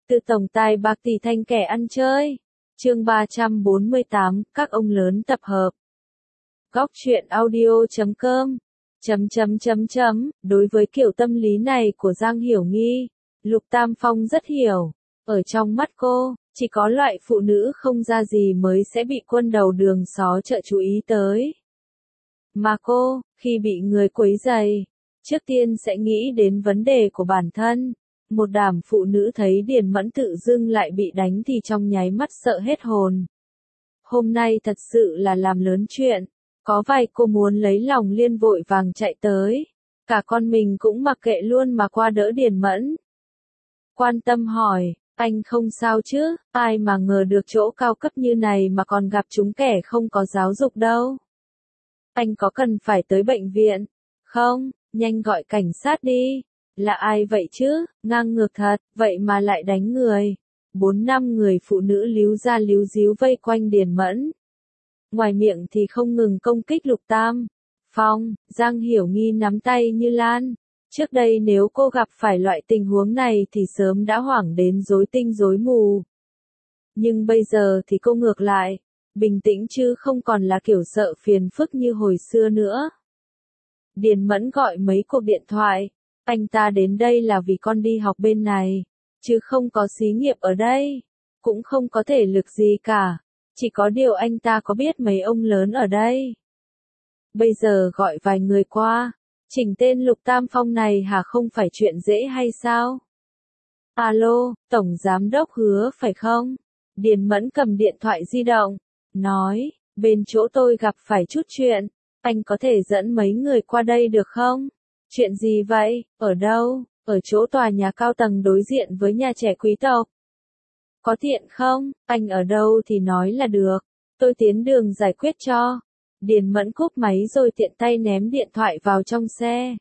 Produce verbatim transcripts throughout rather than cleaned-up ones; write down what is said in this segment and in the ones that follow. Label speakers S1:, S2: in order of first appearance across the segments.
S1: Từ tổng tài bạc tỷ thành kẻ ăn chơi. Chương ba trăm bốn mươi tám, các ông lớn tập hợp. Góc truyện audio chấm com. Chấm chấm chấm chấm, đối với kiểu tâm lý này của Giang Hiểu Nghi, Lục Tam Phong rất hiểu. Ở trong mắt cô, chỉ có loại phụ nữ không ra gì mới sẽ bị quân đầu đường xó chợ chú ý tới. Mà cô, khi bị người quấy rầy, trước tiên sẽ nghĩ đến vấn đề của bản thân. Một đám phụ nữ thấy Điền Mẫn tự dưng lại bị đánh thì trong nháy mắt sợ hết hồn. Hôm nay thật sự là làm lớn chuyện. Có vài cô muốn lấy lòng Liên vội vàng chạy tới. Cả con mình cũng mặc kệ luôn mà qua đỡ Điền Mẫn. Quan tâm hỏi, anh không sao chứ, ai mà ngờ được chỗ cao cấp như này mà còn gặp chúng kẻ không có giáo dục đâu. Anh có cần phải tới bệnh viện? Không, nhanh gọi cảnh sát đi. Là ai vậy chứ, ngang ngược thật, vậy mà lại đánh người. Bốn năm người phụ nữ líu ra líu díu vây quanh Điền Mẫn. Ngoài miệng thì không ngừng công kích Lục Tam Phong. Giang Hiểu Nghi nắm tay như lan. Trước đây nếu cô gặp phải loại tình huống này thì sớm đã hoảng đến rối tinh rối mù. Nhưng bây giờ thì cô ngược lại, bình tĩnh chứ không còn là kiểu sợ phiền phức như hồi xưa nữa. Điền Mẫn gọi mấy cuộc điện thoại. Anh ta đến đây là vì con đi học bên này, chứ không có xí nghiệp ở đây, cũng không có thể lực gì cả, chỉ có điều anh ta có biết mấy ông lớn ở đây. Bây giờ gọi vài người qua, chỉnh tên Lục Tam Phong này hả không phải chuyện dễ hay sao? Alo, Tổng Giám Đốc Hứa phải không? Điền Mẫn cầm điện thoại di động, nói, bên chỗ tôi gặp phải chút chuyện, anh có thể dẫn mấy người qua đây được không? Chuyện gì vậy, ở đâu? Ở chỗ tòa nhà cao tầng đối diện với nhà trẻ quý tộc. Có tiện không, anh ở đâu thì nói là được, tôi tiến đường giải quyết cho. Điền Mẫn cúp máy rồi tiện tay ném điện thoại vào trong xe.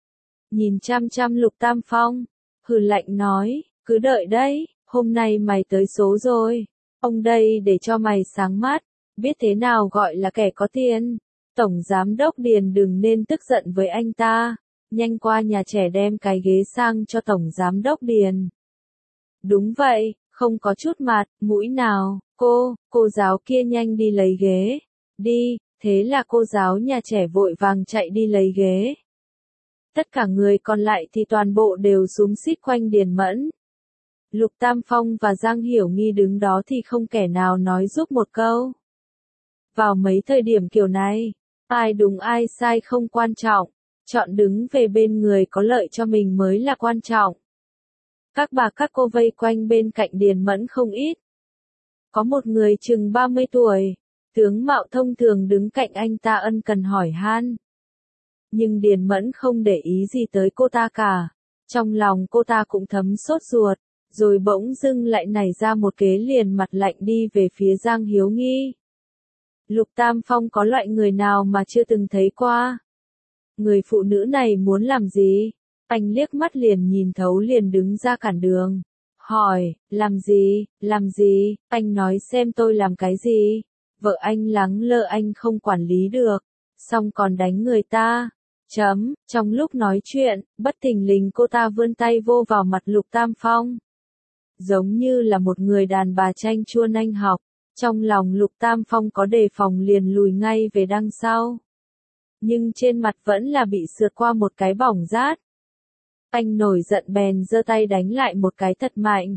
S1: Nhìn chăm chăm Lục Tam Phong, hừ lạnh nói, cứ đợi đấy, hôm nay mày tới số rồi. Ông đây để cho mày sáng mắt, biết thế nào gọi là kẻ có tiền. Tổng Giám Đốc Điền đừng nên tức giận với anh ta. Nhanh qua nhà trẻ đem cái ghế sang cho Tổng Giám Đốc Điền. Đúng vậy, không có chút mặt, mũi nào, cô, cô giáo kia nhanh đi lấy ghế. Đi, thế là cô giáo nhà trẻ vội vàng chạy đi lấy ghế. Tất cả người còn lại thì toàn bộ đều xúm xít quanh Điền Mẫn. Lục Tam Phong và Giang Hiểu Nghi đứng đó thì không kẻ nào nói giúp một câu. Vào mấy thời điểm kiểu này, ai đúng ai sai không quan trọng. Chọn đứng về bên người có lợi cho mình mới là quan trọng. Các bà các cô vây quanh bên cạnh Điền Mẫn không ít. Có một người chừng ba mươi tuổi, tướng mạo thông thường đứng cạnh anh ta ân cần hỏi han. Nhưng Điền Mẫn không để ý gì tới cô ta cả. Trong lòng cô ta cũng thấm sốt ruột, rồi bỗng dưng lại nảy ra một kế liền mặt lạnh đi về phía Giang Hiếu Nghi. Lục Tam Phong có loại người nào mà chưa từng thấy qua. Người phụ nữ này muốn làm gì? Anh liếc mắt liền nhìn thấu liền đứng ra cản đường. Hỏi, làm gì, làm gì, anh nói xem tôi làm cái gì? Vợ anh lắng lơ anh không quản lý được, xong còn đánh người ta. Chấm, trong lúc nói chuyện, bất thình lình cô ta vươn tay vô vào mặt Lục Tam Phong. Giống như là một người đàn bà chanh chua nanh học, trong lòng Lục Tam Phong có đề phòng liền lùi ngay về đằng sau. Nhưng trên mặt vẫn là bị sượt qua một cái bỏng rát. Anh nổi giận bèn giơ tay đánh lại một cái thật mạnh.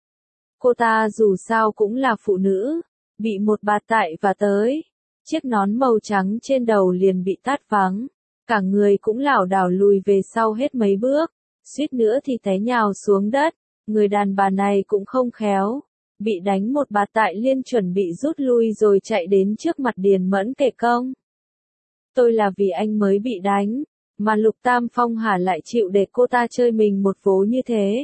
S1: Cô ta dù sao cũng là phụ nữ, bị một bạt tại và tới. Chiếc nón màu trắng trên đầu liền bị tát vắng. Cả người cũng lảo đảo lùi về sau hết mấy bước, suýt nữa thì té nhào xuống đất. Người đàn bà này cũng không khéo, bị đánh một bạt tại liên chuẩn bị rút lui rồi chạy đến trước mặt Điền Mẫn kể công. Tôi là vì anh mới bị đánh, mà Lục Tam Phong hả lại chịu để cô ta chơi mình một vố như thế.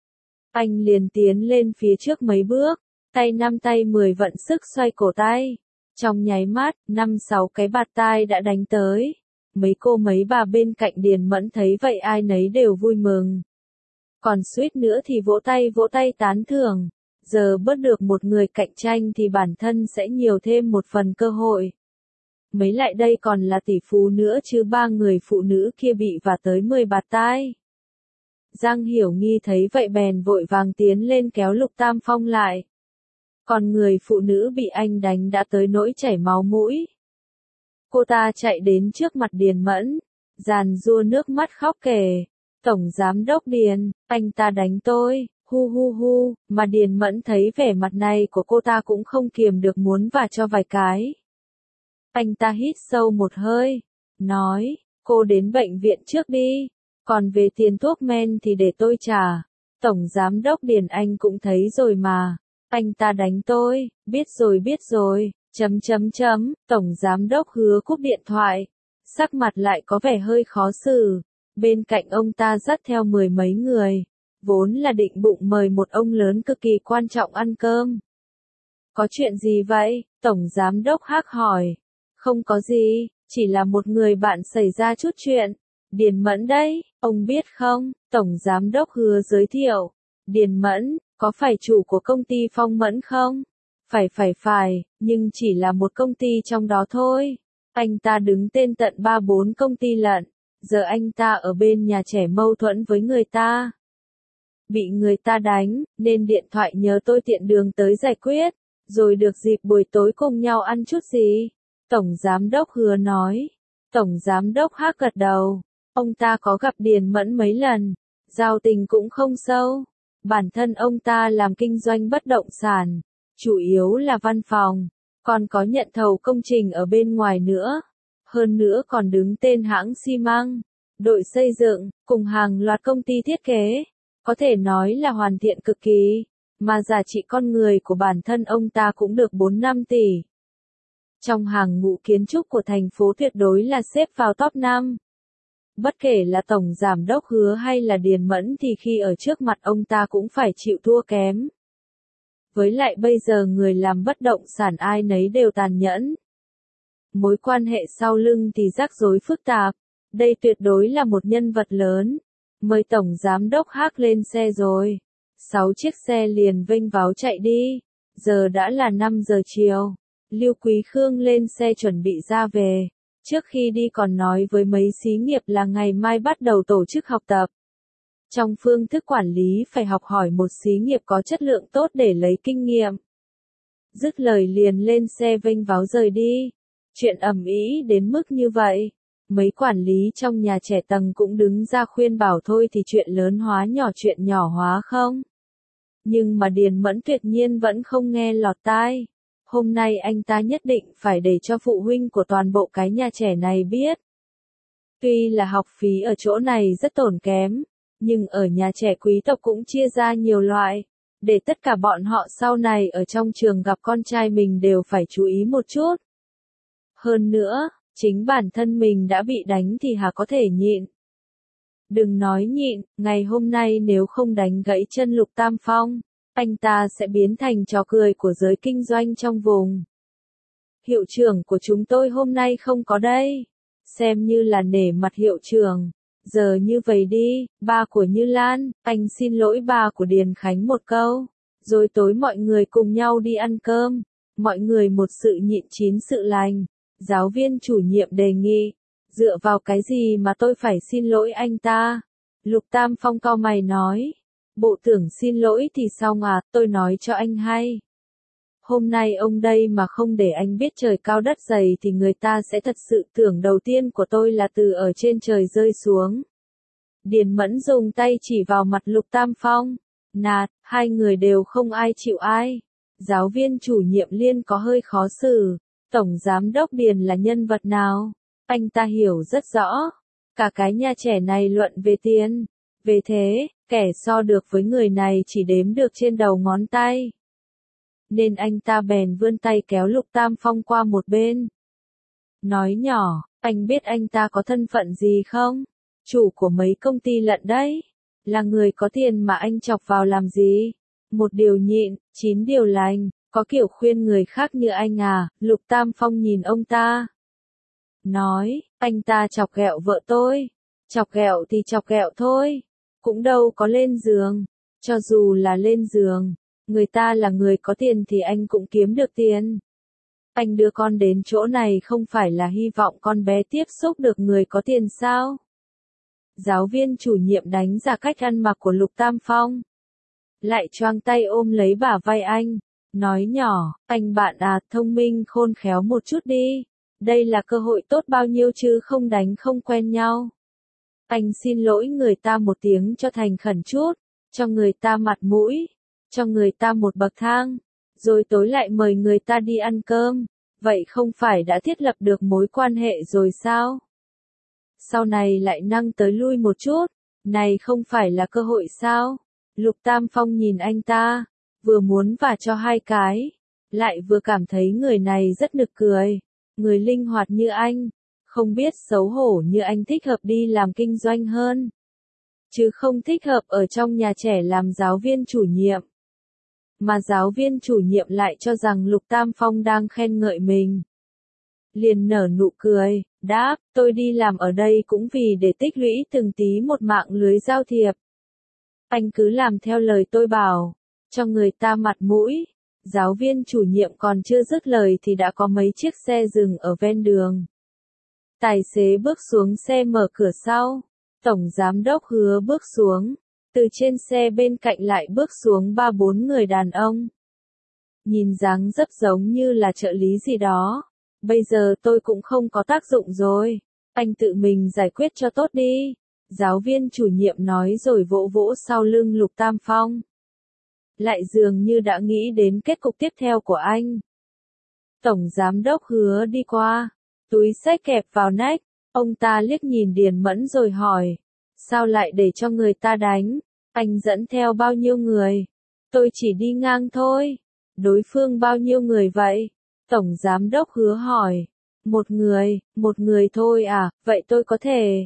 S1: Anh liền tiến lên phía trước mấy bước, tay năm tay mười vận sức xoay cổ tay. Trong nháy mắt, năm sáu cái bạt tai đã đánh tới. Mấy cô mấy bà bên cạnh Điền Mẫn thấy vậy ai nấy đều vui mừng. Còn suýt nữa thì vỗ tay vỗ tay tán thưởng. Giờ bớt được một người cạnh tranh thì bản thân sẽ nhiều thêm một phần cơ hội. Mấy lại đây còn là tỷ phú nữa chứ ba người phụ nữ kia bị vả tới mười bạt tai. Giang Hiểu Nghi thấy vậy bèn vội vàng tiến lên kéo Lục Tam Phong lại. Còn người phụ nữ bị anh đánh đã tới nỗi chảy máu mũi. Cô ta chạy đến trước mặt Điền Mẫn, giàn giụa nước mắt khóc kể. Tổng Giám đốc Điền, anh ta đánh tôi, hu hu hu, mà Điền Mẫn thấy vẻ mặt này của cô ta cũng không kiềm được muốn vả cho vài cái. Anh ta hít sâu một hơi, nói, cô đến bệnh viện trước đi, còn về tiền thuốc men thì để tôi trả. Tổng Giám đốc Điền anh cũng thấy rồi mà, anh ta đánh tôi, biết rồi biết rồi, chấm chấm chấm, Tổng Giám đốc Hứa cúp điện thoại, sắc mặt lại có vẻ hơi khó xử, bên cạnh ông ta dắt theo mười mấy người, vốn là định bụng mời một ông lớn cực kỳ quan trọng ăn cơm. Có chuyện gì vậy? Tổng Giám đốc Hắc hỏi. Không có gì, chỉ là một người bạn xảy ra chút chuyện. Điền Mẫn đấy, ông biết không? Tổng Giám đốc Hứa giới thiệu. Điền Mẫn, có phải chủ của công ty Phong Mẫn không? Phải phải phải, nhưng chỉ là một công ty trong đó thôi. Anh ta đứng tên tận ba bốn công ty lận. Giờ anh ta ở bên nhà trẻ mâu thuẫn với người ta. Bị người ta đánh, nên điện thoại nhờ tôi tiện đường tới giải quyết. Rồi được dịp buổi tối cùng nhau ăn chút gì. Tổng Giám đốc Hứa nói. Tổng Giám đốc Hắc gật đầu. Ông ta có gặp Điền Mẫn mấy lần. Giao tình cũng không sâu. Bản thân ông ta làm kinh doanh bất động sản. Chủ yếu là văn phòng. Còn có nhận thầu công trình ở bên ngoài nữa. Hơn nữa còn đứng tên hãng xi măng, đội xây dựng, cùng hàng loạt công ty thiết kế. Có thể nói là hoàn thiện cực kỳ. Mà giá trị con người của bản thân ông ta cũng được bốn năm tỷ. Trong hàng ngũ kiến trúc của thành phố tuyệt đối là xếp vào top năm. Bất kể là Tổng Giám đốc Hứa hay là Điền Mẫn thì khi ở trước mặt ông ta cũng phải chịu thua kém. Với lại bây giờ người làm bất động sản ai nấy đều tàn nhẫn. Mối quan hệ sau lưng thì rắc rối phức tạp. Đây tuyệt đối là một nhân vật lớn. Mời Tổng Giám đốc Hắc lên xe rồi. Sáu chiếc xe liền vênh váo chạy đi. Giờ đã là năm giờ chiều. Lưu Quý Khương lên xe chuẩn bị ra về. Trước khi đi còn nói với mấy xí nghiệp là ngày mai bắt đầu tổ chức học tập. Trong phương thức quản lý phải học hỏi một xí nghiệp có chất lượng tốt để lấy kinh nghiệm. Dứt lời liền lên xe vênh váo rời đi. Chuyện ầm ĩ đến mức như vậy. Mấy quản lý trong nhà trẻ tầng cũng đứng ra khuyên bảo thôi thì chuyện lớn hóa nhỏ chuyện nhỏ hóa không. Nhưng mà Điền Mẫn tuyệt nhiên vẫn không nghe lọt tai. Hôm nay anh ta nhất định phải để cho phụ huynh của toàn bộ cái nhà trẻ này biết. Tuy là học phí ở chỗ này rất tốn kém, nhưng ở nhà trẻ quý tộc cũng chia ra nhiều loại. Để tất cả bọn họ sau này ở trong trường gặp con trai mình đều phải chú ý một chút. Hơn nữa, chính bản thân mình đã bị đánh thì hà có thể nhịn. Đừng nói nhịn, ngày hôm nay nếu không đánh gãy chân Lục Tam Phong, anh ta sẽ biến thành trò cười của giới kinh doanh trong vùng. Hiệu trưởng của chúng tôi hôm nay không có đây. Xem như là nể mặt hiệu trưởng. Giờ như vậy đi, ba của Như Lan, anh xin lỗi ba của Điền Khánh một câu. Rồi tối mọi người cùng nhau đi ăn cơm. Mọi người một sự nhịn chín sự lành. Giáo viên chủ nhiệm đề nghị. Dựa vào cái gì mà tôi phải xin lỗi anh ta? Lục Tam Phong cau mày nói. Bộ tưởng xin lỗi thì sao à, tôi nói cho anh hay. Hôm nay ông đây mà không để anh biết trời cao đất dày thì người ta sẽ thật sự tưởng đầu tiên của tôi là từ ở trên trời rơi xuống. Điền Mẫn dùng tay chỉ vào mặt Lục Tam Phong. Nạt, hai người đều không ai chịu ai. Giáo viên chủ nhiệm Liên có hơi khó xử. Tổng Giám đốc Điền là nhân vật nào? Anh ta hiểu rất rõ. Cả cái nhà trẻ này luận về tiền. Về thế, kẻ so được với người này chỉ đếm được trên đầu ngón tay. Nên anh ta bèn vươn tay kéo Lục Tam Phong qua một bên. Nói nhỏ, anh biết anh ta có thân phận gì không? Chủ của mấy công ty lận đấy. Là người có tiền mà anh chọc vào làm gì? Một điều nhịn, chín điều lành, có kiểu khuyên người khác như anh à? Lục Tam Phong nhìn ông ta. Nói, anh ta chọc ghẹo vợ tôi. Chọc ghẹo thì chọc ghẹo thôi. Cũng đâu có lên giường. Cho dù là lên giường, người ta là người có tiền thì anh cũng kiếm được tiền. Anh đưa con đến chỗ này không phải là hy vọng con bé tiếp xúc được người có tiền sao? giáo viên chủ nhiệm đánh giá cách ăn mặc của Lục Tam Phong. Lại choang tay ôm lấy bả vai anh, nói nhỏ, anh bạn à, thông minh khôn khéo một chút đi. Đây là cơ hội tốt bao nhiêu chứ không đánh không quen nhau. Anh xin lỗi người ta một tiếng cho thành khẩn chút, cho người ta mặt mũi, cho người ta một bậc thang, rồi tối lại mời người ta đi ăn cơm. Vậy không phải đã thiết lập được mối quan hệ rồi sao? Sau này lại năng tới lui một chút, này không phải là cơ hội sao? Lục Tam Phong nhìn anh ta, vừa muốn vả cho hai cái, lại vừa cảm thấy người này rất nực cười. Người linh hoạt như anh, không biết xấu hổ như anh thích hợp đi làm kinh doanh hơn, chứ không thích hợp ở trong nhà trẻ làm giáo viên chủ nhiệm. Mà giáo viên chủ nhiệm lại cho rằng Lục Tam Phong đang khen ngợi mình. Liền nở nụ cười, đáp, tôi đi làm ở đây cũng vì để tích lũy từng tí một mạng lưới giao thiệp. Anh cứ làm theo lời tôi bảo, cho người ta mặt mũi. Giáo viên chủ nhiệm còn chưa dứt lời thì đã có mấy chiếc xe dừng ở ven đường. Tài xế bước xuống xe mở cửa sau. Tổng giám đốc Hứa bước xuống. Từ trên xe bên cạnh lại bước xuống ba bốn người đàn ông. Nhìn dáng dấp giống như là trợ lý gì đó. Bây giờ tôi cũng không có tác dụng rồi. Anh tự mình giải quyết cho tốt đi. Giáo viên chủ nhiệm nói rồi vỗ vỗ sau lưng Lục Tam Phong. Lại dường như đã nghĩ đến kết cục tiếp theo của anh. Tổng giám đốc Hứa đi qua, túi xách kẹp vào nách, ông ta liếc nhìn Điền Mẫn rồi hỏi, sao lại để cho người ta đánh, anh dẫn theo bao nhiêu người? Tôi chỉ đi ngang thôi. Đối phương bao nhiêu người vậy? Tổng giám đốc Hứa hỏi. Một người, một người thôi à, vậy tôi có thể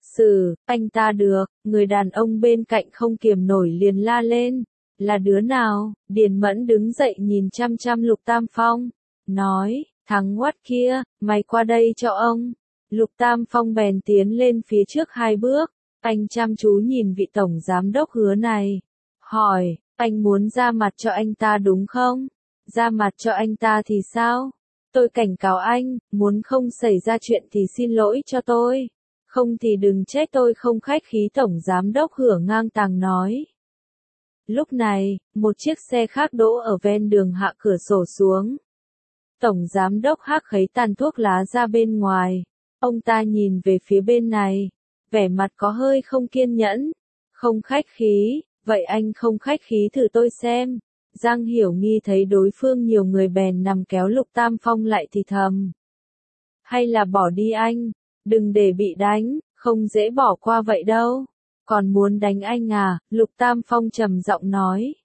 S1: xử anh ta được. Người đàn ông bên cạnh không kiềm nổi liền la lên. Là đứa nào? Điền Mẫn đứng dậy nhìn chăm chăm Lục Tam Phong, nói, thằng Hoắt kia, mày qua đây cho ông. Lục Tam Phong bèn tiến lên phía trước hai bước, anh chăm chú nhìn vị tổng giám đốc Hứa này, hỏi, anh muốn ra mặt cho anh ta đúng không? Ra mặt cho anh ta thì sao? Tôi cảnh cáo anh, muốn không xảy ra chuyện thì xin lỗi cho tôi, không thì đừng trách tôi không khách khí. Tổng giám đốc Hứa ngang tàng nói. Lúc này, một chiếc xe khác đỗ ở ven đường hạ cửa sổ xuống. Tổng giám đốc Hắc khấy tàn thuốc lá ra bên ngoài. Ông ta nhìn về phía bên này, vẻ mặt có hơi không kiên nhẫn. Không khách khí, vậy anh không khách khí thử tôi xem. Giang Hiểu Nghi thấy đối phương nhiều người bèn nằm kéo Lục Tam Phong lại thì thầm. Hay là bỏ đi anh, đừng để bị đánh, không dễ bỏ qua vậy đâu. Còn muốn đánh anh à? Lục Tam Phong trầm giọng nói.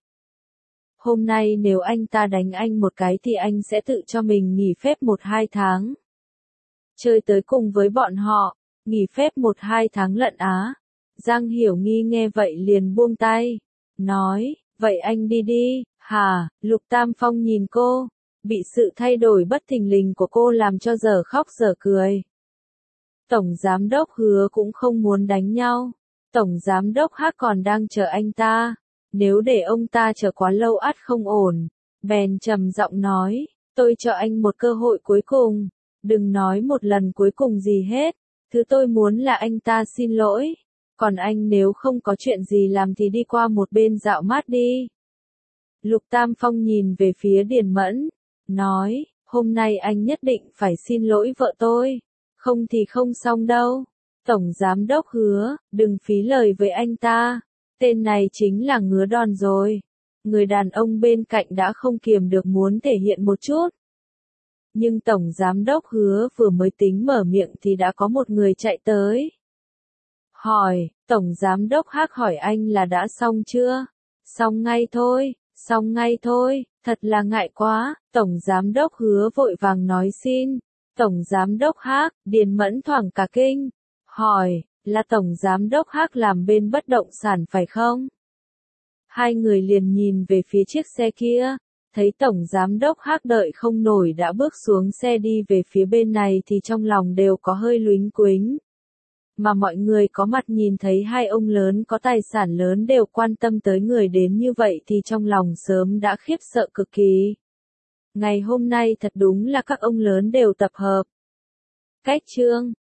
S1: Hôm nay nếu anh ta đánh anh một cái thì anh sẽ tự cho mình nghỉ phép một hai tháng. Chơi tới cùng với bọn họ, nghỉ phép một hai tháng lận á. Giang Hiểu Nghi nghe vậy liền buông tay, nói, vậy anh đi đi, hả? Lục Tam Phong nhìn cô, bị sự thay đổi bất thình lình của cô làm cho dở khóc dở cười. Tổng giám đốc Hứa cũng không muốn đánh nhau. Tổng giám đốc Hắc còn đang chờ anh ta, nếu để ông ta chờ quá lâu ắt không ổn. Bèn trầm giọng nói, tôi cho anh một cơ hội cuối cùng, đừng nói một lần cuối cùng gì hết, thứ tôi muốn là anh ta xin lỗi, còn anh nếu không có chuyện gì làm thì đi qua một bên dạo mát đi. Lục Tam Phong nhìn về phía Điền Mẫn, nói, hôm nay anh nhất định phải xin lỗi vợ tôi, không thì không xong đâu. Tổng giám đốc Hứa, đừng phí lời với anh ta, tên này chính là ngứa đòn rồi. Người đàn ông bên cạnh đã không kiềm được muốn thể hiện một chút. Nhưng tổng giám đốc Hứa vừa mới tính mở miệng thì đã có một người chạy tới. Hỏi, tổng giám đốc Hắc hỏi anh là đã xong chưa? Xong ngay thôi, xong ngay thôi, thật là ngại quá. Tổng giám đốc Hứa vội vàng nói xin. Tổng giám đốc Hắc, Điền Mẫn thoảng cả kinh. Hỏi, là tổng giám đốc Hắc làm bên bất động sản phải không? Hai người liền nhìn về phía chiếc xe kia, thấy tổng giám đốc Hắc đợi không nổi đã bước xuống xe đi về phía bên này thì trong lòng đều có hơi luính quính. Mà mọi người có mặt nhìn thấy hai ông lớn có tài sản lớn đều quan tâm tới người đến như vậy thì trong lòng sớm đã khiếp sợ cực kỳ. Ngày hôm nay thật đúng là các ông lớn đều tập hợp. Cách chương